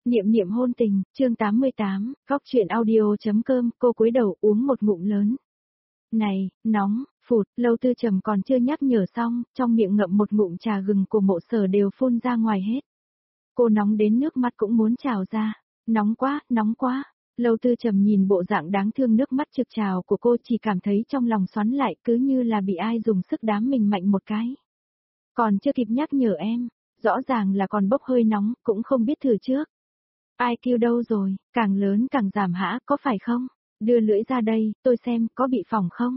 Niệm niệm hôn tình, chương 88, góc truyện audio.com, cô cúi đầu uống một ngụm lớn. Này, nóng, phụt, Lâu Tư Trầm còn chưa nhắc nhở xong, trong miệng ngậm một ngụm trà gừng của Mộ Sở đều phun ra ngoài hết. Cô nóng đến nước mắt cũng muốn trào ra. Nóng quá, nóng quá. Lâu Tư Trầm nhìn bộ dạng đáng thương nước mắt trực trào của cô chỉ cảm thấy trong lòng xoắn lại cứ như là bị ai dùng sức đám mình mạnh một cái. Còn chưa kịp nhắc nhở em, rõ ràng là còn bốc hơi nóng, cũng không biết thử trước. Ai kêu đâu rồi, càng lớn càng giảm hã, có phải không? Đưa lưỡi ra đây, tôi xem, có bị phỏng không?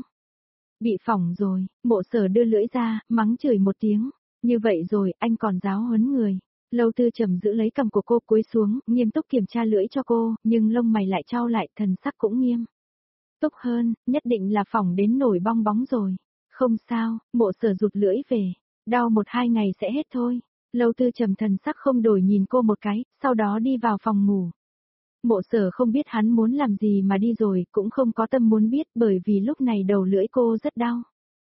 Bị phỏng rồi, Mộ Sở đưa lưỡi ra, mắng chửi một tiếng. Như vậy rồi, anh còn giáo huấn người. Lâu Tư Trầm giữ lấy cằm của cô cúi xuống, nghiêm túc kiểm tra lưỡi cho cô, nhưng lông mày lại trao lại, thần sắc cũng nghiêm túc hơn, nhất định là phỏng đến nổi bong bóng rồi. Không sao, Mộ Sở rụt lưỡi về. Đau 1-2 ngày sẽ hết thôi. Lâu Tư Trầm thần sắc không đổi nhìn cô một cái, sau đó đi vào phòng ngủ. Mộ Sở không biết hắn muốn làm gì mà đi rồi, cũng không có tâm muốn biết bởi vì lúc này đầu lưỡi cô rất đau.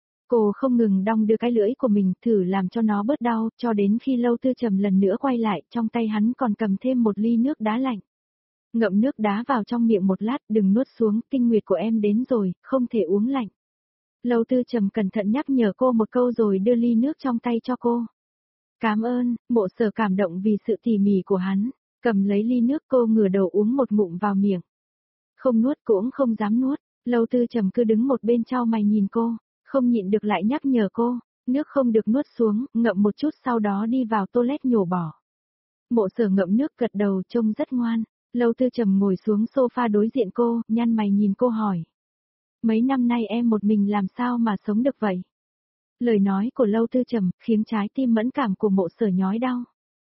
Cô không ngừng đong đưa cái lưỡi của mình thử làm cho nó bớt đau, cho đến khi Lâu Tư Trầm lần nữa quay lại, trong tay hắn còn cầm thêm một ly nước đá lạnh. Ngậm nước đá vào trong miệng một lát, đừng nuốt xuống, kinh nguyệt của em đến rồi, không thể uống lạnh. Lâu Tư Trầm cẩn thận nhắc nhở cô một câu rồi đưa ly nước trong tay cho cô. Cảm ơn, Mộ Sở cảm động vì sự tỉ mỉ của hắn, cầm lấy ly nước cô ngửa đầu uống một ngụm vào miệng. Không nuốt cũng không dám nuốt, Lâu Tư Trầm cứ đứng một bên trao mày nhìn cô, không nhịn được lại nhắc nhở cô, nước không được nuốt xuống, ngậm một chút sau đó đi vào toilet nhổ bỏ. Mộ Sở ngậm nước gật đầu trông rất ngoan, Lâu Tư Trầm ngồi xuống sofa đối diện cô, nhăn mày nhìn cô hỏi. Mấy năm nay em một mình làm sao mà sống được vậy? Lời nói của Lâu Tư Trầm khiến trái tim mẫn cảm của Mộ Sở nhói đau.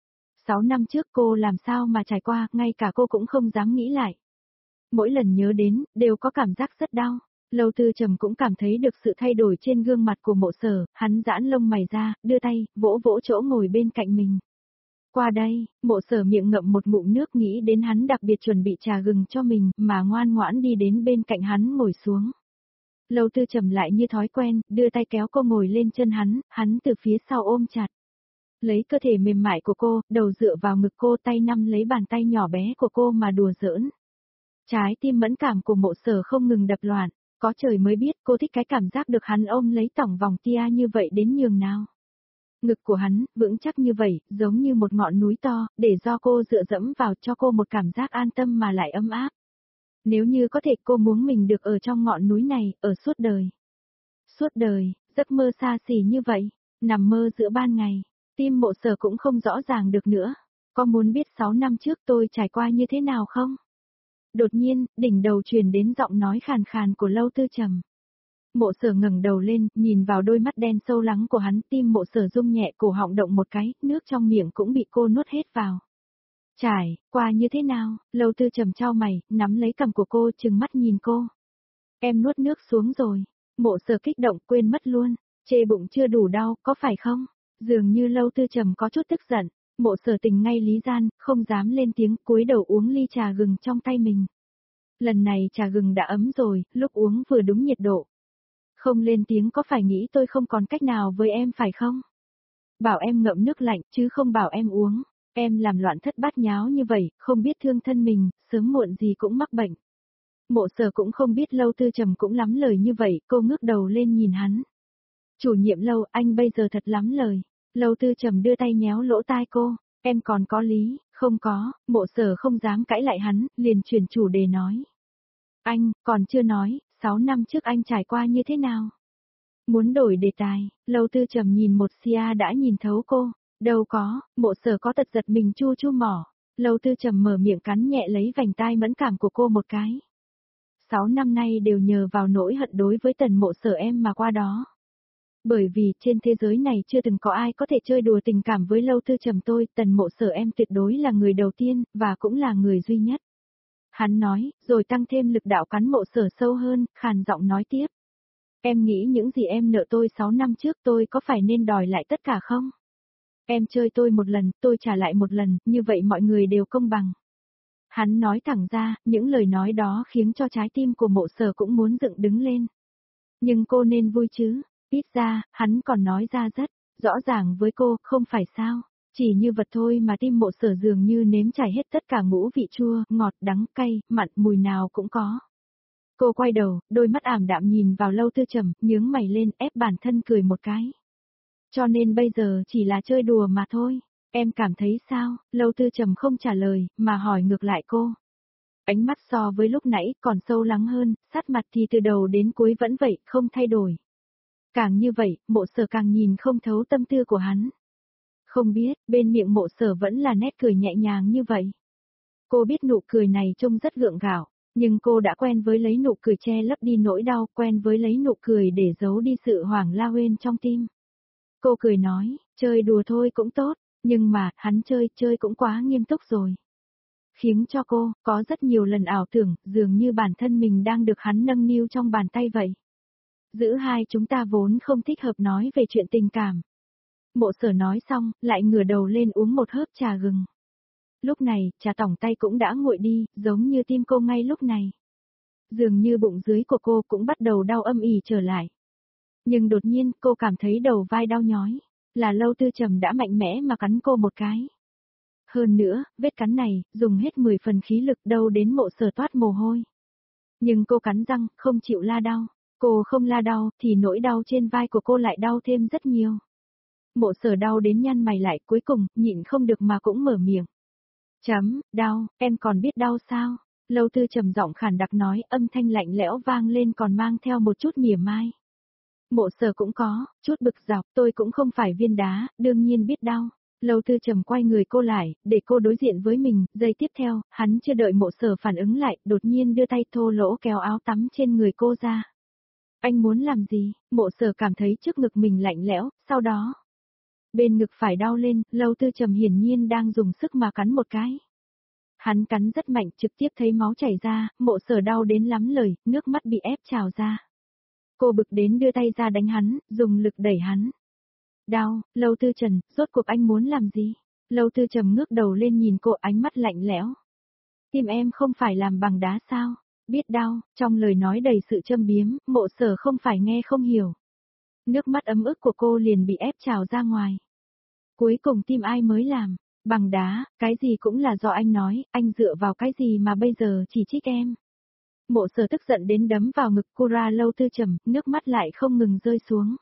6 năm trước cô làm sao mà trải qua, ngay cả cô cũng không dám nghĩ lại. Mỗi lần nhớ đến, đều có cảm giác rất đau. Lâu Tư Trầm cũng cảm thấy được sự thay đổi trên gương mặt của Mộ Sở, hắn giãn lông mày ra, đưa tay, vỗ vỗ chỗ ngồi bên cạnh mình. Qua đây, Mộ Sở miệng ngậm một ngụm nước nghĩ đến hắn đặc biệt chuẩn bị trà gừng cho mình, mà ngoan ngoãn đi đến bên cạnh hắn ngồi xuống. Lâu Tư Trầm lại như thói quen, đưa tay kéo cô ngồi lên chân hắn từ phía sau ôm chặt. Lấy cơ thể mềm mại của cô, đầu dựa vào ngực cô, tay nắm lấy bàn tay nhỏ bé của cô mà đùa giỡn. Trái tim mẫn cảm của Mộ Sở không ngừng đập loạn, có trời mới biết cô thích cái cảm giác được hắn ôm lấy tổng vòng tia như vậy đến nhường nào. Ngực của hắn, vững chắc như vậy, giống như một ngọn núi to, để do cô dựa dẫm vào cho cô một cảm giác an tâm mà lại ấm áp. Nếu như có thể cô muốn mình được ở trong ngọn núi này, ở suốt đời. Suốt đời, giấc mơ xa xỉ như vậy, nằm mơ giữa ban ngày, tim Mộ Sở cũng không rõ ràng được nữa. Có muốn biết 6 năm trước tôi trải qua như thế nào không? Đột nhiên, đỉnh đầu truyền đến giọng nói khàn khàn của Lâu Tư Trầm. Mộ Sở ngẩng đầu lên, nhìn vào đôi mắt đen sâu lắng của hắn, tim Mộ Sở rung nhẹ, cổ họng động một cái, nước trong miệng cũng bị cô nuốt hết vào. Trải qua như thế nào? Lâu Tư Trầm chau mày, nắm lấy cằm của cô, trừng mắt nhìn cô. Em nuốt nước xuống rồi. Mộ Sở kích động, quên mất luôn. Chê bụng chưa đủ đau, có phải không? Dường như Lâu Tư Trầm có chút tức giận. Mộ Sở tình ngay lý gian, không dám lên tiếng, cúi đầu uống ly trà gừng trong tay mình. Lần này trà gừng đã ấm rồi, lúc uống vừa đúng nhiệt độ. Không lên tiếng có phải nghĩ tôi không còn cách nào với em phải không? Bảo em ngậm nước lạnh, chứ không bảo em uống. Em làm loạn thất bát nháo như vậy, không biết thương thân mình, sớm muộn gì cũng mắc bệnh. Mộ Sở cũng không biết Lâu Tư Trầm cũng lắm lời như vậy, cô ngước đầu lên nhìn hắn. Chủ nhiệm Lâu, anh bây giờ thật lắm lời. Lâu Tư Trầm đưa tay nhéo lỗ tai cô, em còn có lý, không có, Mộ Sở không dám cãi lại hắn, liền chuyển chủ đề nói. Anh, còn chưa nói, 6 năm trước anh trải qua như thế nào? Muốn đổi đề tài, Lâu Tư Trầm nhìn một xia đã nhìn thấu cô. Đâu có, Mộ Sở có tật giật mình chu chu mỏ. Lâu Tư Trầm mở miệng cắn nhẹ lấy vành tai mẫn cảm của cô một cái. 6 năm nay đều nhờ vào nỗi hận đối với Tần Mộ Sở em mà qua đó. Bởi vì trên thế giới này chưa từng có ai có thể chơi đùa tình cảm với Lâu Tư Trầm tôi, Tần Mộ Sở em tuyệt đối là người đầu tiên, và cũng là người duy nhất. Hắn nói, rồi tăng thêm lực đạo cắn Mộ Sở sâu hơn, khàn giọng nói tiếp. Em nghĩ những gì em nợ tôi 6 năm trước tôi có phải nên đòi lại tất cả không? Em chơi tôi một lần, tôi trả lại một lần, như vậy mọi người đều công bằng. Hắn nói thẳng ra, những lời nói đó khiến cho trái tim của Mộ Sở cũng muốn dựng đứng lên. Nhưng cô nên vui chứ, ít ra, hắn còn nói ra rất rõ ràng với cô, không phải sao? Chỉ như vật thôi mà tim Mộ Sở dường như nếm trải hết tất cả ngũ vị chua, ngọt, đắng, cay, mặn, mùi nào cũng có. Cô quay đầu, đôi mắt ảm đạm nhìn vào Lâu Tư Trầm, nhướng mày lên, ép bản thân cười một cái. Cho nên bây giờ chỉ là chơi đùa mà thôi. Em cảm thấy sao? Lâu Tư Trầm không trả lời, mà hỏi ngược lại cô. Ánh mắt so với lúc nãy còn sâu lắng hơn, sát mặt thì từ đầu đến cuối vẫn vậy, không thay đổi. Càng như vậy, Mộ Sở càng nhìn không thấu tâm tư của hắn. Không biết, bên miệng Mộ Sở vẫn là nét cười nhẹ nhàng như vậy. Cô biết nụ cười này trông rất gượng gạo, nhưng cô đã quen với lấy nụ cười che lấp đi nỗi đau, quen với lấy nụ cười để giấu đi sự hoảng la huyên trong tim. Cô cười nói, chơi đùa thôi cũng tốt, nhưng mà, hắn chơi cũng quá nghiêm túc rồi. Khiến cho cô, có rất nhiều lần ảo tưởng, dường như bản thân mình đang được hắn nâng niu trong bàn tay vậy. Giữa hai chúng ta vốn không thích hợp nói về chuyện tình cảm. Mộ Sở nói xong, lại ngửa đầu lên uống một hớp trà gừng. Lúc này, trà tỏng tay cũng đã nguội đi, giống như tim cô ngay lúc này. Dường như bụng dưới của cô cũng bắt đầu đau âm ỉ trở lại. Nhưng đột nhiên, cô cảm thấy đầu vai đau nhói. Là Lâu Tư Trầm đã mạnh mẽ mà cắn cô một cái. Hơn nữa, vết cắn này, dùng hết 10 phần khí lực đâu đến Mộ Sở toát mồ hôi. Nhưng cô cắn răng, không chịu la đau. Cô không la đau, thì nỗi đau trên vai của cô lại đau thêm rất nhiều. Mộ Sở đau đến nhăn mày lại, cuối cùng, nhịn không được mà cũng mở miệng. Đau, em còn biết đau sao? Lâu Tư trầm giọng khàn đặc nói, âm thanh lạnh lẽo vang lên còn mang theo một chút mỉa mai. Mộ Sở cũng có, chút bực dọc, tôi cũng không phải viên đá, đương nhiên biết đau. Lâu Tư trầm quay người cô lại, để cô đối diện với mình, giây tiếp theo, hắn chưa đợi Mộ Sở phản ứng lại, đột nhiên đưa tay thô lỗ kéo áo tắm trên người cô ra. Anh muốn làm gì? Mộ Sở cảm thấy trước ngực mình lạnh lẽo, sau đó, bên ngực phải đau lên, Lâu Tư trầm hiển nhiên đang dùng sức mà cắn một cái. Hắn cắn rất mạnh, trực tiếp thấy máu chảy ra, Mộ Sở đau đến lắm lời, nước mắt bị ép trào ra. Cô bực đến đưa tay ra đánh hắn, dùng lực đẩy hắn. Đau, Lâu Tư Trần, rốt cuộc anh muốn làm gì? Lâu Tư Trầm ngước đầu lên nhìn cô, ánh mắt lạnh lẽo. Tim em không phải làm bằng đá sao? Biết đau, trong lời nói đầy sự châm biếm, Mộ Sở không phải nghe không hiểu. Nước mắt ấm ức của cô liền bị ép trào ra ngoài. Cuối cùng tim ai mới làm? Bằng đá, cái gì cũng là do anh nói, anh dựa vào cái gì mà bây giờ chỉ trích em? Mộ Sở tức giận đến đấm vào ngực cô ra. Lâu Tư Trầm, nước mắt lại không ngừng rơi xuống.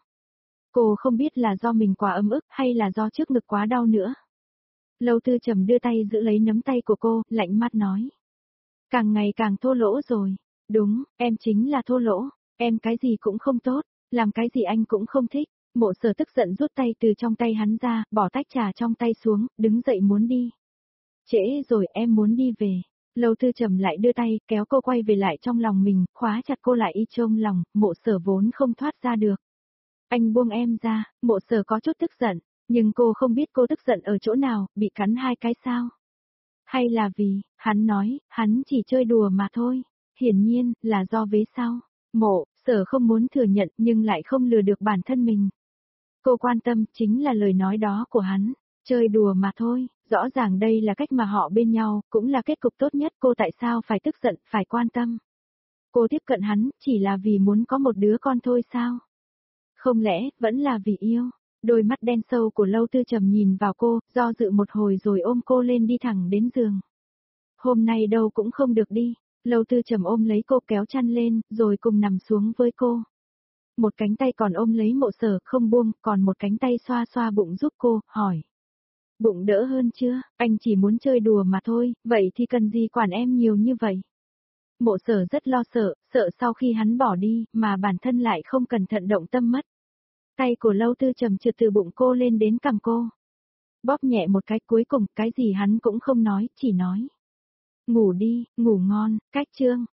Cô không biết là do mình quá ấm ức hay là do trước ngực quá đau nữa. Lâu Tư Trầm đưa tay giữ lấy nắm tay của cô, lạnh mắt nói. Càng ngày càng thô lỗ rồi. Đúng, em chính là thô lỗ, em cái gì cũng không tốt, làm cái gì anh cũng không thích. Mộ Sở tức giận rút tay từ trong tay hắn ra, bỏ tách trà trong tay xuống, đứng dậy muốn đi. Trễ rồi, em muốn đi về. Lâu Tư Trầm lại đưa tay, kéo cô quay về lại trong lòng mình, khóa chặt cô lại y trong lòng, Mộ Sở vốn không thoát ra được. Anh buông em ra, Mộ Sở có chút tức giận, nhưng cô không biết cô tức giận ở chỗ nào, bị cắn 2 cái sao? Hay là vì, hắn nói, hắn chỉ chơi đùa mà thôi, hiển nhiên, là do vế sau. Mộ Sở không muốn thừa nhận nhưng lại không lừa được bản thân mình. Cô quan tâm chính là lời nói đó của hắn, chơi đùa mà thôi, rõ ràng đây là cách mà họ bên nhau, cũng là kết cục tốt nhất, cô tại sao phải tức giận, phải quan tâm. Cô tiếp cận hắn, chỉ là vì muốn có một đứa con thôi sao? Không lẽ, vẫn là vì yêu? Đôi mắt đen sâu của Lâu Tư Trầm nhìn vào cô, do dự một hồi rồi ôm cô lên đi thẳng đến giường. Hôm nay đâu cũng không được đi. Lâu Tư Trầm ôm lấy cô kéo chăn lên, rồi cùng nằm xuống với cô. Một cánh tay còn ôm lấy Mộ Sở không buông, còn một cánh tay xoa xoa bụng giúp cô, hỏi. Bụng đỡ hơn chưa? Anh chỉ muốn chơi đùa mà thôi, vậy thì cần gì quản em nhiều như vậy? Mộ Sở rất lo sợ, sợ sau khi hắn bỏ đi, mà bản thân lại không cẩn thận động tâm mất. Tay của Lâu Tư Trầm trượt từ bụng cô lên đến cằm cô. Bóp nhẹ một cái, cuối cùng, cái gì hắn cũng không nói, chỉ nói. Ngủ đi, ngủ ngon, cách chương.